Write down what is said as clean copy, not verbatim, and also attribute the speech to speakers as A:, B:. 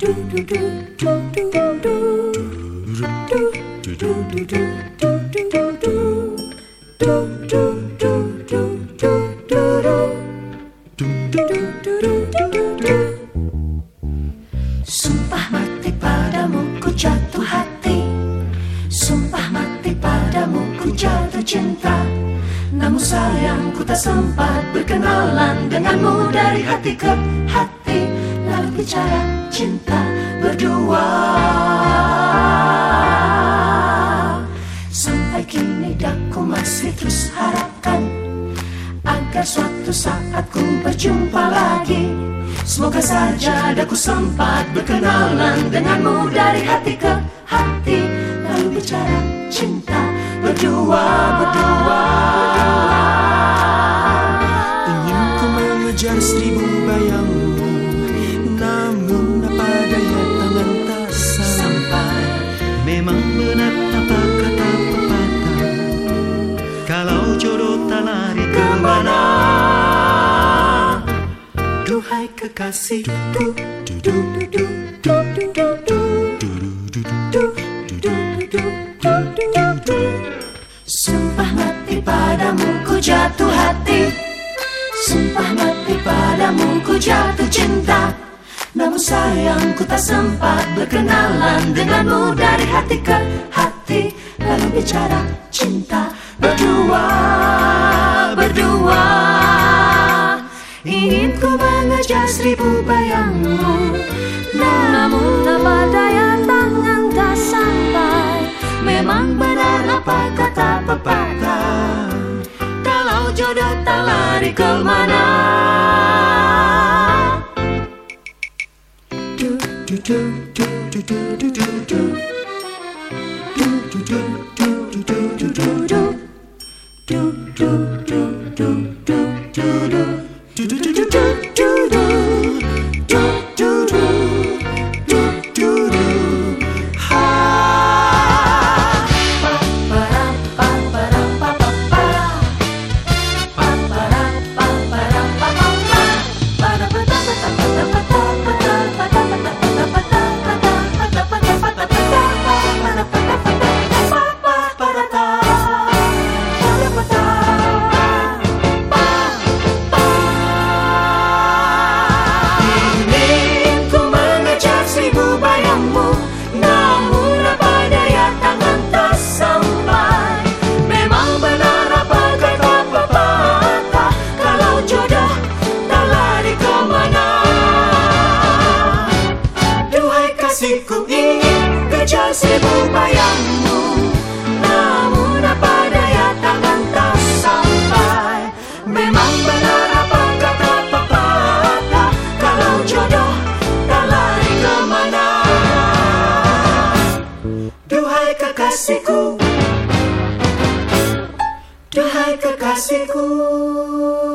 A: Sumpah mati padamu ku jatuh hati, sumpah mati padamu ku jatuh cinta. Namun sayang ku tak sempat berkenalan denganmu dari hati ke hati, lalu bicara cinta berdua. Sampai kini aku masih terus harapkan agar suatu saat ku berjumpa lagi. Semoga saja aku sempat berkenalan denganmu dari hati ke hati, lalu bicara cinta berdua.
B: Ingin ku mengejar 1000 bayangmu, namun apa daya tangan tak sampai. Memang benar apa kata pepatah, kalau jodoh tak lari kemana. Duhai kekasihku,
A: sumpah mati padamu ku jatuh hati, sumpah mati padamu ku jatuh cinta. Namun sayang ku tak sempat berkenalan denganmu dari hati ke hati, lalu bicara cinta berdua. Ingin ku mengejar 1000 bayangmu, namun apa daya tangan tak sampai. Memang benar apa kata pepatah, kalau jodoh tak lari kemana. Ku ingin kejar 1000 bayangmu, namun apa daya tangan tak sampai. Memang benar apa kata pepatah, kalau jodoh tak lari kemana. Duhai kekasihku, duhai kekasihku.